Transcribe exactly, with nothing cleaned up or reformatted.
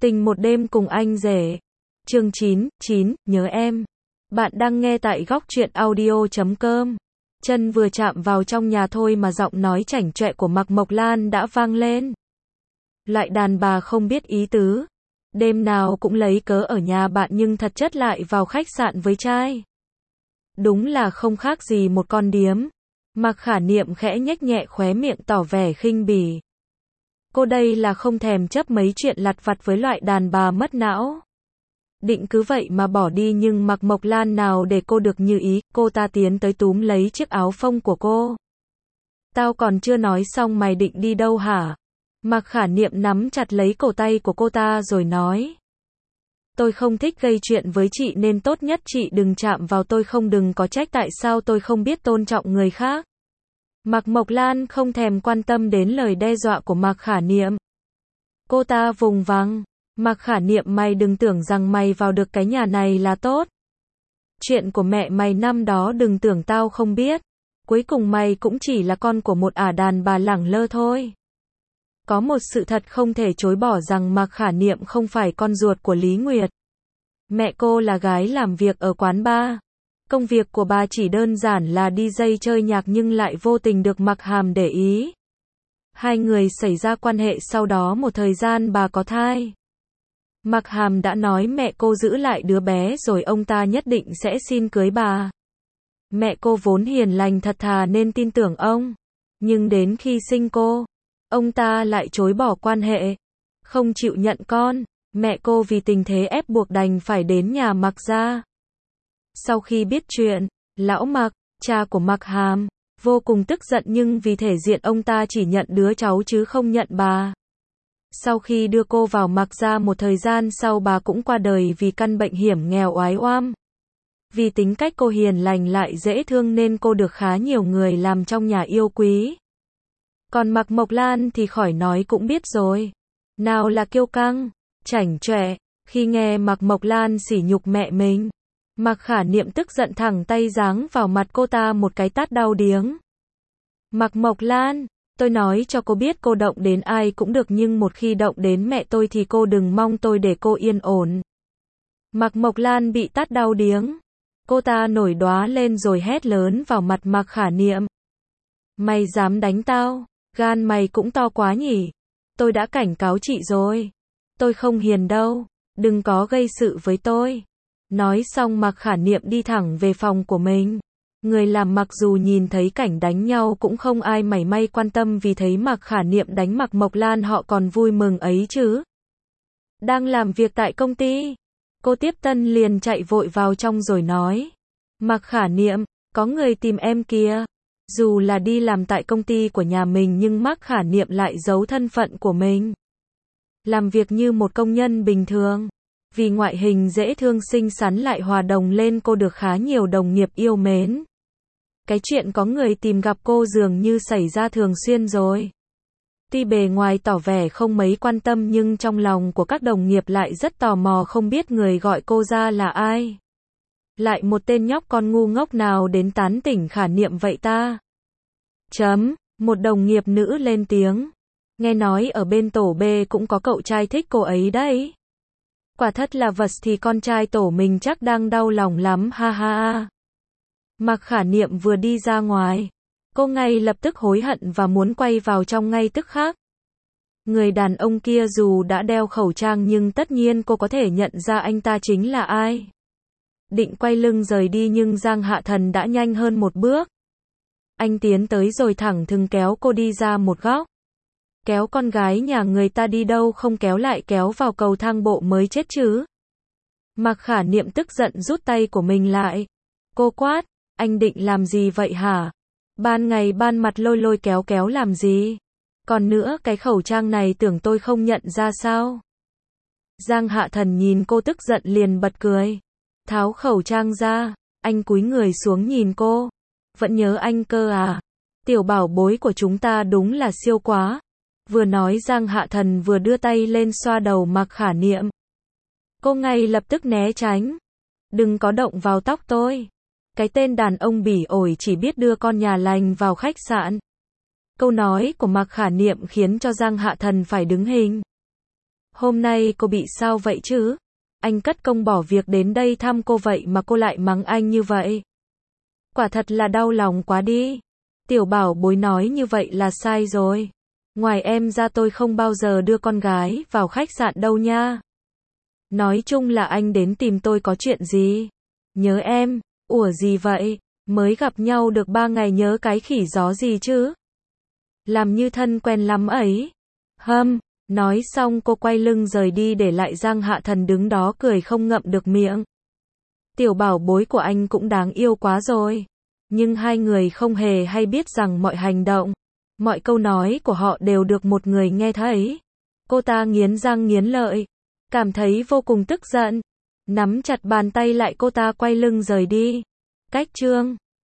Tình một đêm cùng anh rể. Chương chín, chín, nhớ em. Bạn đang nghe tại góc truyện audio chấm com. Chân vừa chạm vào trong nhà thôi mà giọng nói chảnh chọe của Mạc Mộc Lan đã vang lên. Lại đàn bà không biết ý tứ. Đêm nào cũng lấy cớ ở nhà bạn nhưng thật chất lại vào khách sạn với trai. Đúng là không khác gì một con điếm. Mạc Khả Niệm khẽ nhếch nhẹ khóe miệng tỏ vẻ khinh bỉ. Cô đây là không thèm chấp mấy chuyện lặt vặt với loại đàn bà mất não. Định cứ vậy mà bỏ đi nhưng Mạc Mộc Lan nào để cô được như ý, cô ta tiến tới túm lấy chiếc áo phông của cô. Tao còn chưa nói xong mày định đi đâu hả? Mạc Khả Niệm nắm chặt lấy cổ tay của cô ta rồi nói. Tôi không thích gây chuyện với chị nên tốt nhất chị đừng chạm vào tôi, không đừng có trách tại sao tôi không biết tôn trọng người khác. Mạc Mộc Lan không thèm quan tâm đến lời đe dọa của Mạc Khả Niệm. Cô ta vùng vằng. Mạc Khả Niệm, mày đừng tưởng rằng mày vào được cái nhà này là tốt. Chuyện của mẹ mày năm đó đừng tưởng tao không biết. Cuối cùng mày cũng chỉ là con của một ả đàn bà lẳng lơ thôi. Có một sự thật không thể chối bỏ rằng Mạc Khả Niệm không phải con ruột của Lý Nguyệt. Mẹ cô là gái làm việc ở quán bar. Công việc của bà chỉ đơn giản là đi gi jay chơi nhạc nhưng lại vô tình được Mạc Hàm để ý. Hai người xảy ra quan hệ, sau đó một thời gian bà có thai. Mạc Hàm đã nói mẹ cô giữ lại đứa bé rồi ông ta nhất định sẽ xin cưới bà. Mẹ cô vốn hiền lành thật thà nên tin tưởng ông. Nhưng đến khi sinh cô, ông ta lại chối bỏ quan hệ. Không chịu nhận con. Mẹ cô vì tình thế ép buộc đành phải đến nhà Mạc gia. Sau khi biết chuyện, lão Mạc, cha của Mạc Hàm, vô cùng tức giận nhưng vì thể diện ông ta chỉ nhận đứa cháu chứ không nhận bà. Sau khi đưa cô vào Mạc gia một thời gian sau, bà cũng qua đời vì căn bệnh hiểm nghèo oái oăm. Vì tính cách cô hiền lành lại dễ thương nên cô được khá nhiều người làm trong nhà yêu quý. Còn Mạc Mộc Lan thì khỏi nói cũng biết rồi. Nào là kiêu căng, chảnh chọe. Khi nghe Mạc Mộc Lan sỉ nhục mẹ mình, Mạc Khả Niệm tức giận thẳng tay giáng vào mặt cô ta một cái tát đau điếng. Mạc Mộc Lan, tôi nói cho cô biết cô động đến ai cũng được nhưng một khi động đến mẹ tôi thì cô đừng mong tôi để cô yên ổn. Mạc Mộc Lan bị tát đau điếng. Cô ta nổi đoá lên rồi hét lớn vào mặt Mạc Khả Niệm. Mày dám đánh tao? Gan mày cũng to quá nhỉ? Tôi đã cảnh cáo chị rồi. Tôi không hiền đâu. Đừng có gây sự với tôi. Nói xong Mạc Khả Niệm đi thẳng về phòng của mình. Người làm mặc dù nhìn thấy cảnh đánh nhau cũng không ai mảy may quan tâm vì thấy Mạc Khả Niệm đánh Mạc Mộc Lan họ còn vui mừng ấy chứ. Đang làm việc tại công ty. Cô tiếp tân liền chạy vội vào trong rồi nói. Mạc Khả Niệm, có người tìm em kìa. Dù là đi làm tại công ty của nhà mình nhưng Mạc Khả Niệm lại giấu thân phận của mình. Làm việc như một công nhân bình thường. Vì ngoại hình dễ thương xinh xắn lại hòa đồng lên cô được khá nhiều đồng nghiệp yêu mến. Cái chuyện có người tìm gặp cô dường như xảy ra thường xuyên rồi. Tuy bề ngoài tỏ vẻ không mấy quan tâm nhưng trong lòng của các đồng nghiệp lại rất tò mò không biết người gọi cô ra là ai. Lại một tên nhóc con ngu ngốc nào đến tán tỉnh Khả Niệm vậy ta? Chấm, một đồng nghiệp nữ lên tiếng. Nghe nói ở bên tổ B cũng có cậu trai thích cô ấy đấy. Quả thật là vật thì con trai tổ mình chắc đang đau lòng lắm ha ha ha. Mạc Khả Niệm vừa đi ra ngoài, cô ngay lập tức hối hận và muốn quay vào trong ngay tức khắc. Người đàn ông kia dù đã đeo khẩu trang nhưng tất nhiên cô có thể nhận ra anh ta chính là ai. Định quay lưng rời đi nhưng Giang Hạ Thần đã nhanh hơn một bước. Anh tiến tới rồi thẳng thừng kéo cô đi ra một góc. Kéo con gái nhà người ta đi đâu không kéo lại kéo vào cầu thang bộ mới chết chứ. Mạc Khả Niệm tức giận rút tay của mình lại. Cô quát, anh định làm gì vậy hả? Ban ngày ban mặt lôi lôi kéo kéo làm gì? Còn nữa cái khẩu trang này tưởng tôi không nhận ra sao? Giang Hạ Thần nhìn cô tức giận liền bật cười. Tháo khẩu trang ra, anh cúi người xuống nhìn cô. Vẫn nhớ anh cơ à? Tiểu bảo bối của chúng ta đúng là siêu quá. Vừa nói Giang Hạ Thần vừa đưa tay lên xoa đầu Mạc Khả Niệm. Cô ngay lập tức né tránh. Đừng có động vào tóc tôi. Cái tên đàn ông bỉ ổi chỉ biết đưa con nhà lành vào khách sạn. Câu nói của Mạc Khả Niệm khiến cho Giang Hạ Thần phải đứng hình. Hôm nay cô bị sao vậy chứ? Anh cất công bỏ việc đến đây thăm cô vậy mà cô lại mắng anh như vậy. Quả thật là đau lòng quá đi. Tiểu bảo bối nói như vậy là sai rồi. Ngoài em ra tôi không bao giờ đưa con gái vào khách sạn đâu nha. Nói chung là anh đến tìm tôi có chuyện gì? Nhớ em, ủa gì vậy? Mới gặp nhau được ba ngày nhớ cái khỉ gió gì chứ? Làm như thân quen lắm ấy. Hâm, nói xong cô quay lưng rời đi để lại Giang Hạ Thần đứng đó cười không ngậm được miệng. Tiểu bảo bối của anh cũng đáng yêu quá rồi. Nhưng hai người không hề hay biết rằng mọi hành động, mọi câu nói của họ đều được một người nghe thấy. Cô ta nghiến răng nghiến lợi, cảm thấy vô cùng tức giận, nắm chặt bàn tay lại cô ta quay lưng rời đi. Cách chương